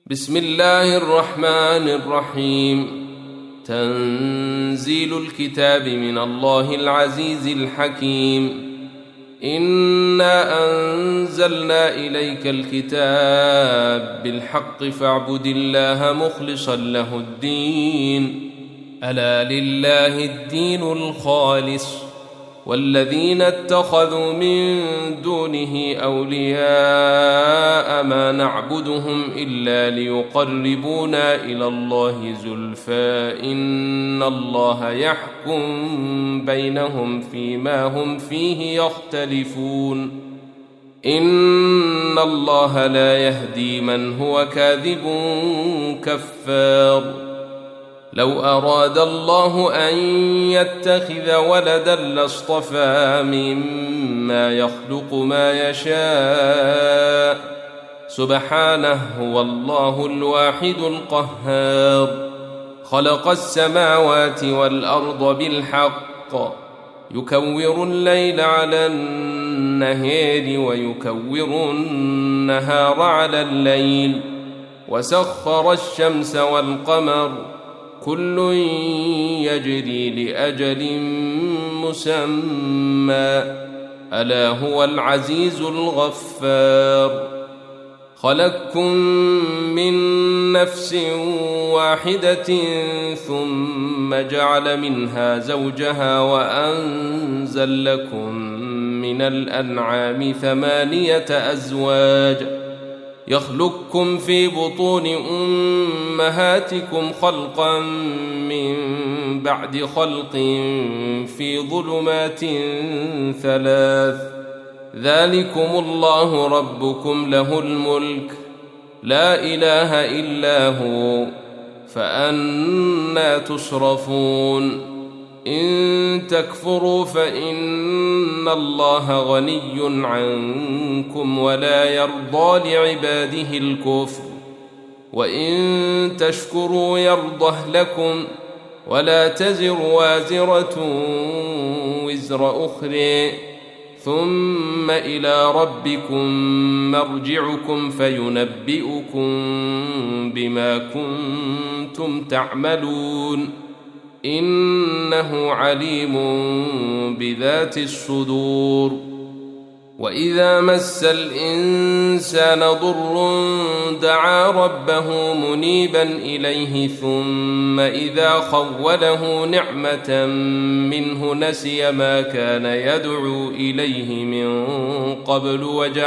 بسم الله الرحمن الرحيم. تنزيل الكتاب من الله العزيز الحكيم. إنا أنزلنا إليك الكتاب بالحق فاعبد الله مخلصا له الدين. ألا لله الدين الخالص والذين اتخذوا من دونه أولياء ما نعبدهم إلا ليقربونا إلى الله زلفى إن الله يحكم بينهم فيما هم فيه يختلفون. إن الله لا يهدي من هو كاذب كفار. لو أراد الله أن يتخذ ولدا لاصطفى مما يخلق ما يشاء سبحانه هو الله الواحد القهار. خلق السماوات والأرض بالحق يكور الليل على النهار ويكور النهار على الليل وسخر الشمس والقمر كل يجري لأجل مسمى ألا هو العزيز الغفار. خلقكم من نفس واحدة ثم جعل منها زوجها وأنزل لكم من الأنعام 8 أزواج يخلقكم في بطون أمهاتكم خلقا من بعد خلق في ظلمات 3 ذلكم الله ربكم له الملك لا إله إلا هو فأنى تصرفون. إن تكفروا فإن الله غني عنكم ولا يرضى لعباده الكفر وإن تشكروا يرضه لكم ولا تزر وازرة وزر أخرى ثم إلى ربكم مرجعكم فينبئكم بما كنتم تعملون إنه عليم بذات الصدور. وإذا مس الإنسان ضر دعا ربه منيبا إليه ثم إذا خوله نعمة منه نسي ما كان يدعو إليه من قبل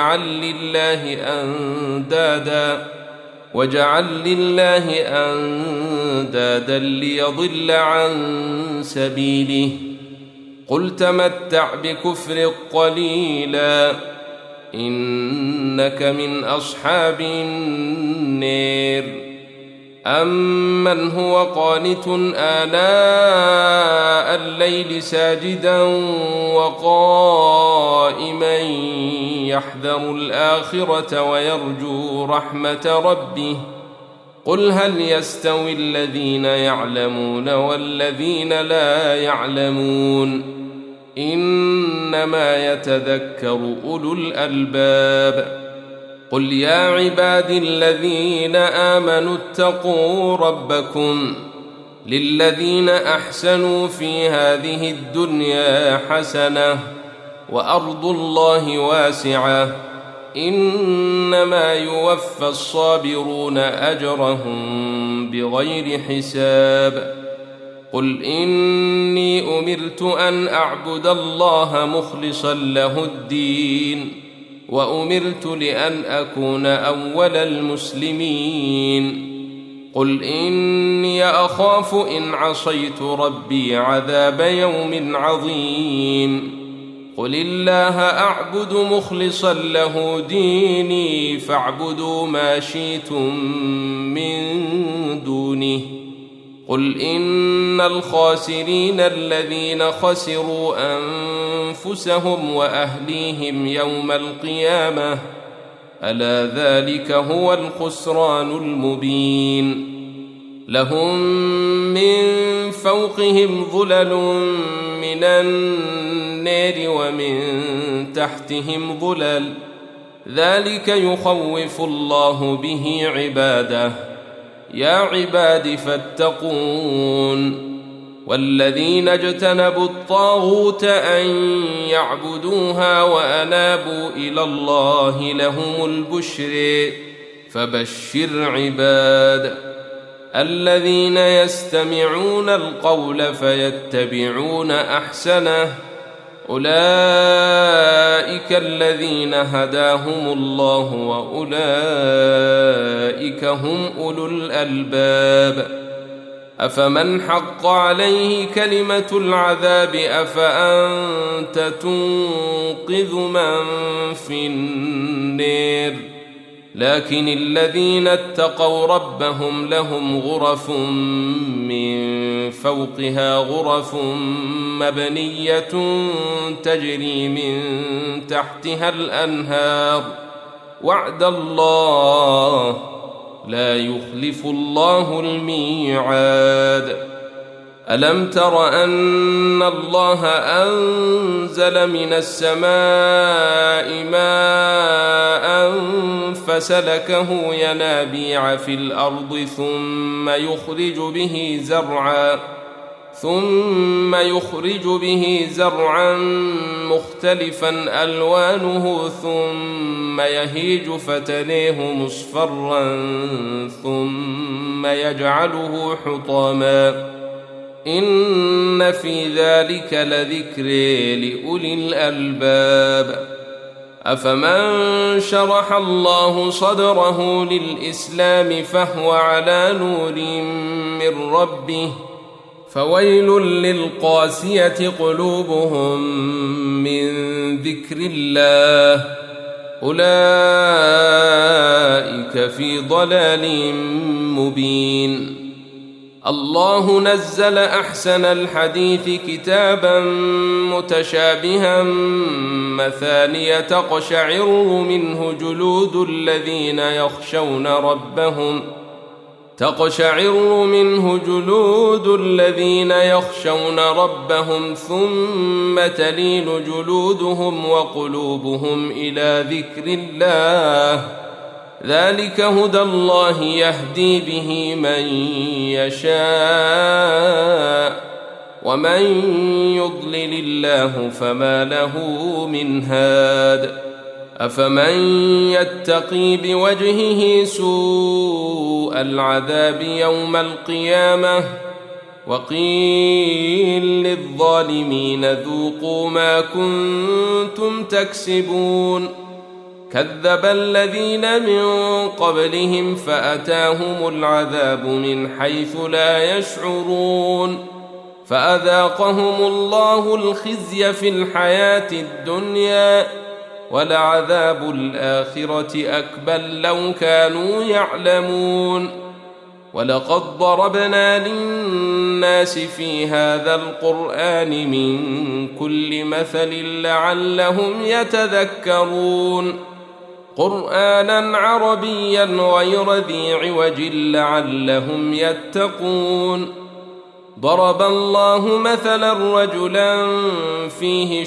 وجعل لله أندادا ليضل عن سبيله. قل تمتع بكفر قليلا إنك من أصحاب النار. أمن هو قانت آناء الليل ساجدا وقائما يحذر الآخرة ويرجو رحمة ربه قل هل يستوي الذين يعلمون والذين لا يعلمون إنما يتذكر أولو الألباب. قل يا عبادي الذين آمنوا اتقوا ربكم للذين أحسنوا في هذه الدنيا حسنة وأرض الله واسعة إنما يوفى الصابرون أجرهم بغير حساب. قل إني أمرت أن أعبد الله مخلصا له الدين وأمرت لأن أكون أول المسلمين. قل إني أخاف إن عصيت ربي عذاب يوم عظيم. قل الله أعبد مخلصا له ديني فاعبدوا ما شئتم من دونه. قل إن الخاسرين الذين خسروا أنفسهم وأهليهم يوم القيامة ألا ذلك هو الخسران المبين. لهم من فوقهم ظلل من النار ومن تحتهم ظلل ذلك يخوف الله به عباده. يا عباد فاتقون. والذين اجتنبوا الطاغوت أن يعبدوها وأنابوا إلى الله لهم البشر. فبشر عباد الذين يستمعون القول فيتبعون أحسنه، أولئك الذين هداهم الله وأولئك هم أولو الألباب. أفمن حق عليه كلمة العذاب أفأنت تنقذ من في النار؟ لكن الذين اتقوا ربهم لهم غرف من فوقها غرف مبنية تجري من تحتها الأنهار، وعد الله لا يخلف الله الميعاد. ألم تر أن الله أنزل من السماء ماء فسلكه ينابيع في الأرض ثم يخرج به زرعا مختلفا ألوانه ثم يهيج فتريه مصفرا ثم يجعله حطاما، إن في ذلك لذكر لأولي الألباب. أفمن شرح الله صدره للإسلام فهو على نور من ربه، فويل للقاسية قلوبهم من ذكر الله، أولئك في ضلال مبين. الله نزل أحسن الحديث كتابا متشابها مثانية تقشعر منه جلود الذين يخشون ربهم ثم تلين جلودهم وقلوبهم إلى ذكر الله، ذلك هدى الله يهدي به من يشاء، ومن يضلل الله فما له من هاد. أفمن يتقي بوجهه سوء العذاب يوم القيامة وقيل للظالمين ذوقوا ما كنتم تكسبون. كذب الذين من قبلهم فأتاهم العذاب من حيث لا يشعرون، فأذاقهم الله الخزي في الحياة الدنيا ولعذاب الآخرة أكبر لو كانوا يعلمون. ولقد ضربنا للناس في هذا القرآن من كل مثل لعلهم يتذكرون، قرآنا عربيا غير ذي عوج لعلهم يتقون. ضرب الله مثلا رجلا فيه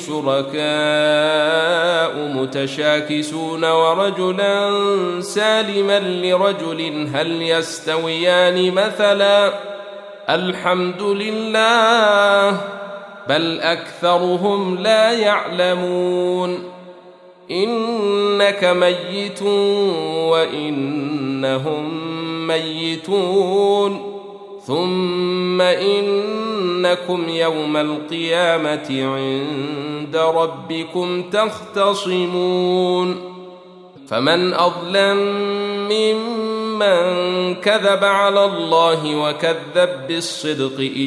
شركاء متشاكسون ورجلا سالما لرجل هل يستويان مثلا؟ الحمد لله بل أكثرهم لا يعلمون. إنك ميت وإنهم ميتون ثم إنكم يوم القيامة عند ربكم تختصمون. فمن أظلم ممن كذب على الله وكذب بالصدق إذ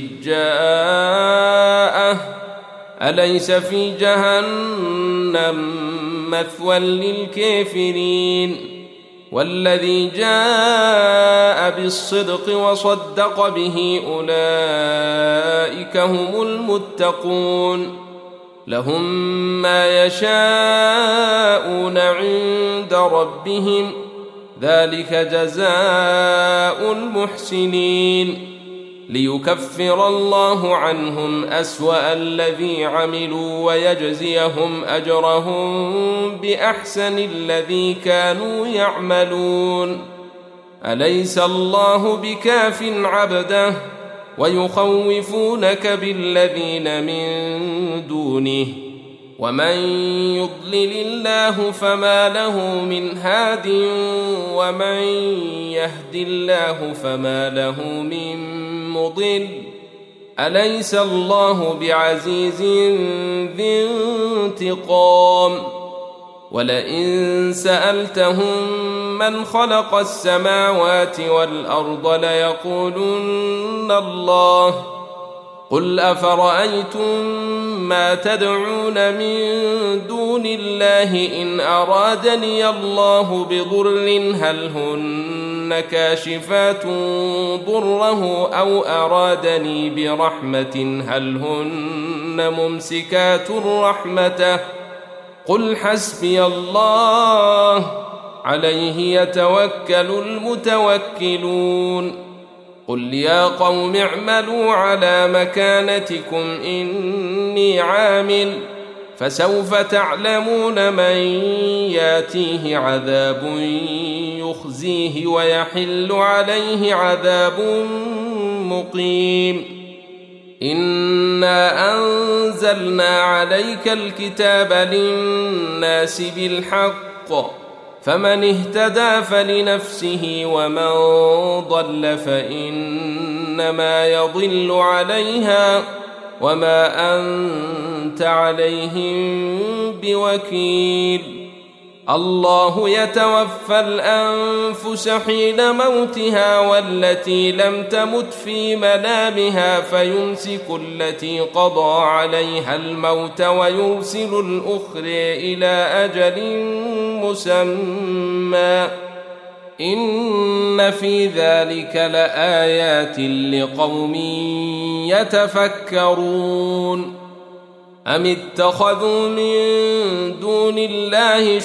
جاءه، أليس في جهنم مثوى للكافرين؟ والذي جاء بالصدق وصدق به أولئك هم المتقون، لهم ما يشاءون عند ربهم ذلك جزاء المحسنين. ليكفر الله عنهم أسوأ الذي عملوا ويجزيهم أجرهم بأحسن الذي كانوا يعملون. أليس الله بكاف عبده ويخوفونك بالذين من دونه ومن يضلل الله فما له من هاد ومن يهد الله فما له من مضل. أليس الله بعزيز ذي انتقام. ولئن سألتهم من خلق السماوات والأرض ليقولن الله. قل أفرأيتم ما تدعون من دون الله إن أرادني الله بضر هل هن كاشفات ضره أو أرادني برحمة هل هن ممسكات رحمته. قل حسبي الله عليه يتوكل المتوكلون. قل يا قوم اعملوا على مكانتكم إني عامل فسوف تعلمون من ياتيه عذاب يخزيه ويحل عليه عذاب مقيم. إنا أنزلنا عليك الكتاب للناس بالحق فمن اهتدى فلنفسه ومن ضل فإنما يضل عليها وما أنت عليهم بوكيل. الله يتوفى الأنفس حين موتها والتي لم تمت في منامها فيمسك التي قضى عليها الموت ويرسل الأخرى إلى أجل مسمى. إن في ذلك لآيات لقوم يتفكرون. أم اتخذوا من دون الله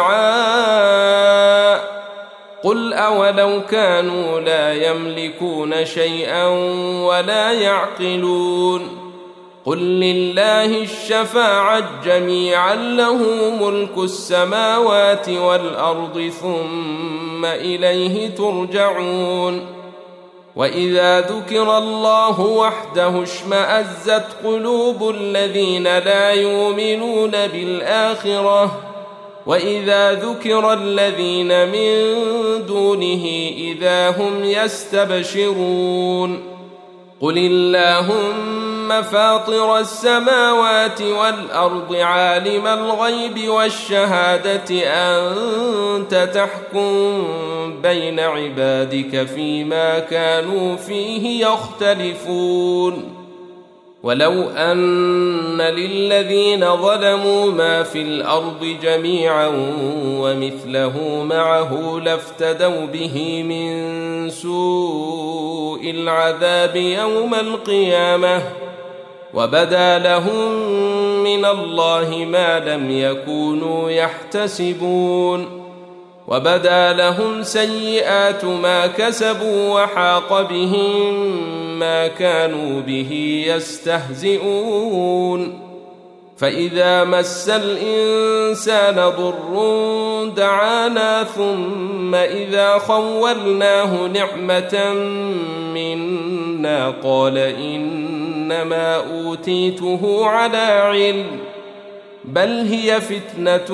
شفعاء قل أولو كانوا لا يملكون شيئا ولا يعقلون. قل لله الشفاعة جميعا له ملك السماوات والأرض ثم إليه ترجعون. وإذا ذكر الله وحده اشمأزت قلوب الذين لا يؤمنون بالآخرة وإذا ذكر الذين من دونه إذا هم يستبشرون. قل اللهم فاطر السماوات والأرض عالم الغيب والشهادة أنت تحكم بين عبادك فيما كانوا فيه يختلفون. ولو أن للذين ظلموا ما في الأرض جميعا ومثله معه لافتدوا به من سوء العذاب يوم القيامة وبدا لهم من الله ما لم يكونوا يحتسبون. وبدا لهم سيئات ما كسبوا وحاق بهم ما كانوا به يستهزئون. فإذا مس الإنسان ضر دعانا ثم إذا خولناه نعمة منا قال إنما أوتيته على علم بل هي فتنة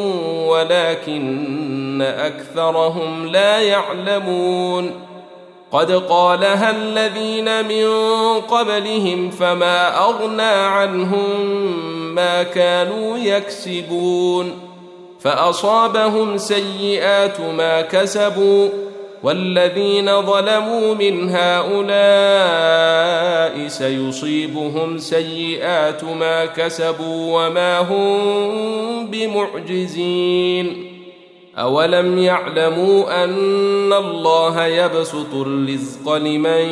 ولكن أكثرهم لا يعلمون. قد قالها الذين من قبلهم فما أغنى عنهم ما كانوا يكسبون فأصابهم سيئات ما كسبوا والذين ظلموا من هؤلاء سيصيبهم سيئات ما كسبوا وما هم بمعجزين. أولم يعلموا أن الله يبسط الرزق لمن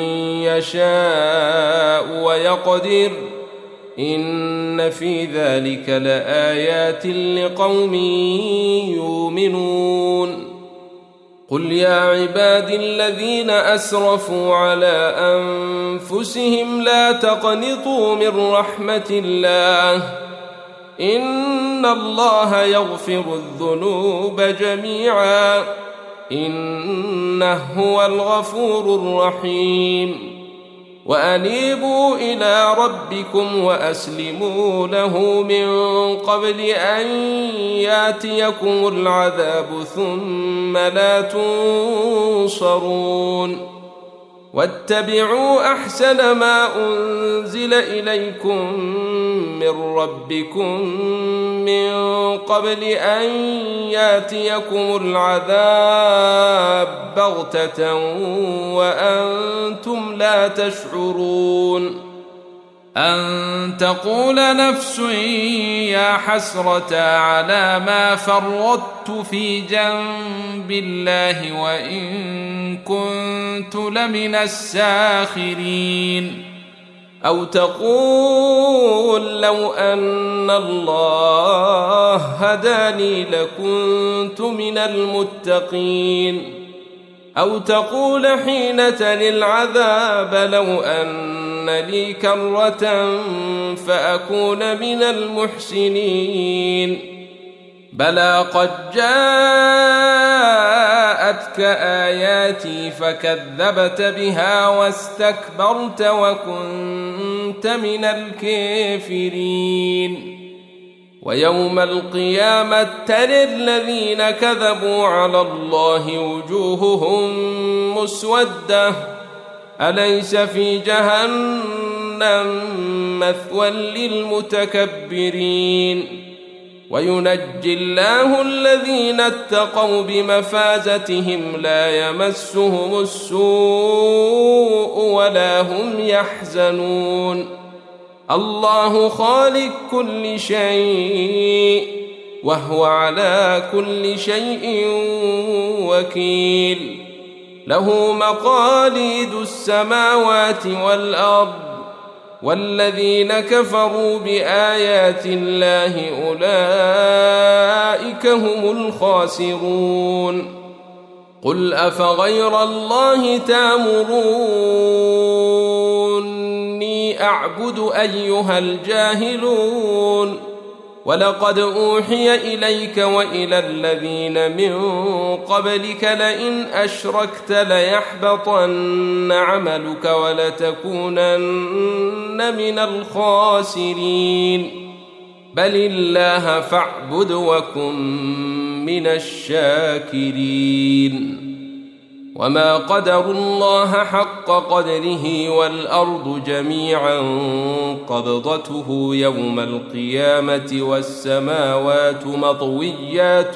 يشاء ويقدر إن في ذلك لآيات لقوم يؤمنون. قل يا عبادي الذين أسرفوا على أنفسهم لا تقنطوا من رحمة الله إن الله يغفر الذنوب جميعا إنه هو الغفور الرحيم وأنيبوا إلى ربكم وأسلموا له من قبل أن يأتيكم العذاب ثم لا تنصرون واتبعوا أحسن ما أنزل إليكم من ربكم من قبل أن يأتيكم العذاب بغتة وأنتم لا تشعرون أن تقول نفس يا حسرة على ما فرطت في جنب الله وإن كنت لمن الساخرين أو تقول لو أن الله هداني لكنت من المتقين أو تقول حين تلي العذاب لو أن لي كرة فأكون من المحسنين بلى قد جاءتك آياتي فكذبت بها واستكبرت وكنت من الكافرين ويوم القيامة ترى الذين كذبوا على الله وجوههم مسودة أليس في جهنم مثوى للمتكبرين وينجي الله الذين اتقوا بمفازتهم لا يمسهم السوء ولا هم يحزنون الله خالق كل شيء وهو على كل شيء وكيل له مقاليد السماوات والأرض والذين كفروا بآيات الله أولئك هم الخاسرون قل أفغير الله تأمروني أعبد أيها الجاهلون ولقد أوحي إليك وإلى الذين من قبلك لئن أشركت ليحبطن عملك ولتكونن من الخاسرين بل الله فاعبد وكن من الشاكرين وما قدروا الله حق قدره والأرض جميعا قبضته يوم القيامة والسماوات مطويات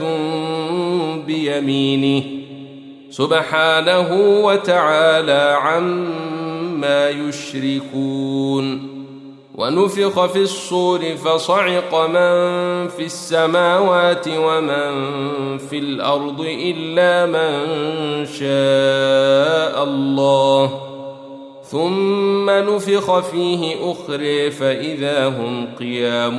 بيمينه سبحانه وتعالى عما يشركون ونفخ في الصور فصعق من في السماوات ومن في الأرض إلا من شاء الله ثم نفخ فيه أخرى فإذا هم قيام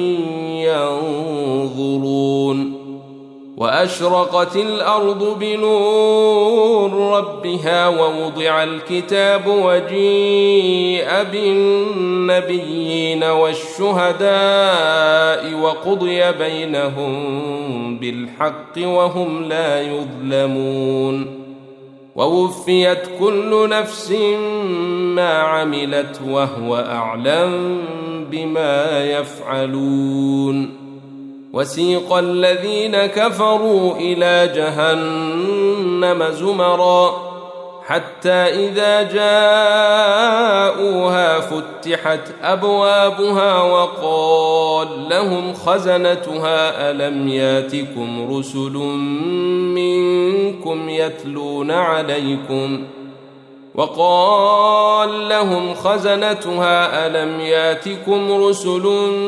ينظرون وأشرقت الأرض بنور ربها ووضع الكتاب وجيء بالنبيين والشهداء وقضي بينهم بالحق وهم لا يظلمون ووفيت كل نفس ما عملت وهو أعلم بما يفعلون وسيق الذين كفروا إلى جهنم زمرا حتى إذا جاءوها فتحت أبوابها وقال لهم خزنتها ألم ياتكم رسل منكم يتلون عليكم وقال لهم خزنتها ألم ياتكم رسل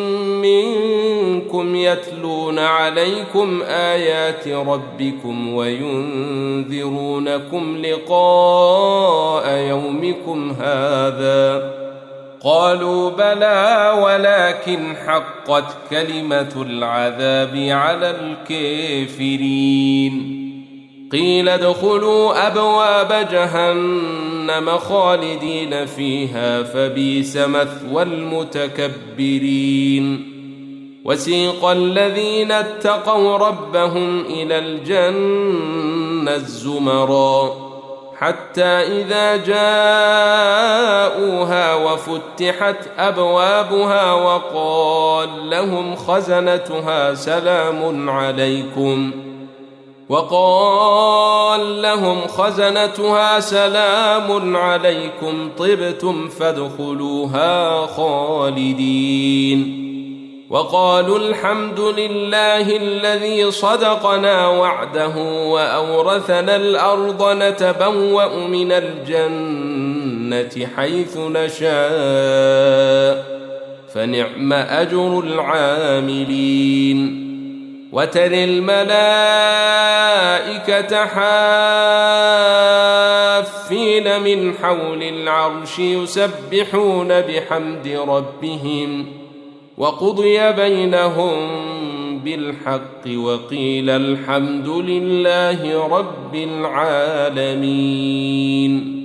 منكم يتلون عليكم آيات ربكم وينذرونكم لقاء يومكم هذا قالوا بلى ولكن حقت كلمة العذاب على الكافرين قيل ادخلوا أبواب جهنم خالدين فيها فبئس مثوى المتكبرين وسيق الذين اتقوا ربهم إلى الجنة زمرا حتى إذا جاءوها وفتحت أبوابها وقال لهم خزنتها سلام عليكم طبتم فادخلوها خالدين وقالوا الحمد لله الذي صدقنا وعده وأورثنا الأرض نتبوأ من الجنة حيث نشاء فنعم أجر العاملين وترى الملائكة حافين من حول العرش يسبحون بحمد ربهم وقضي بينهم بالحق وقيل الحمد لله رب العالمين.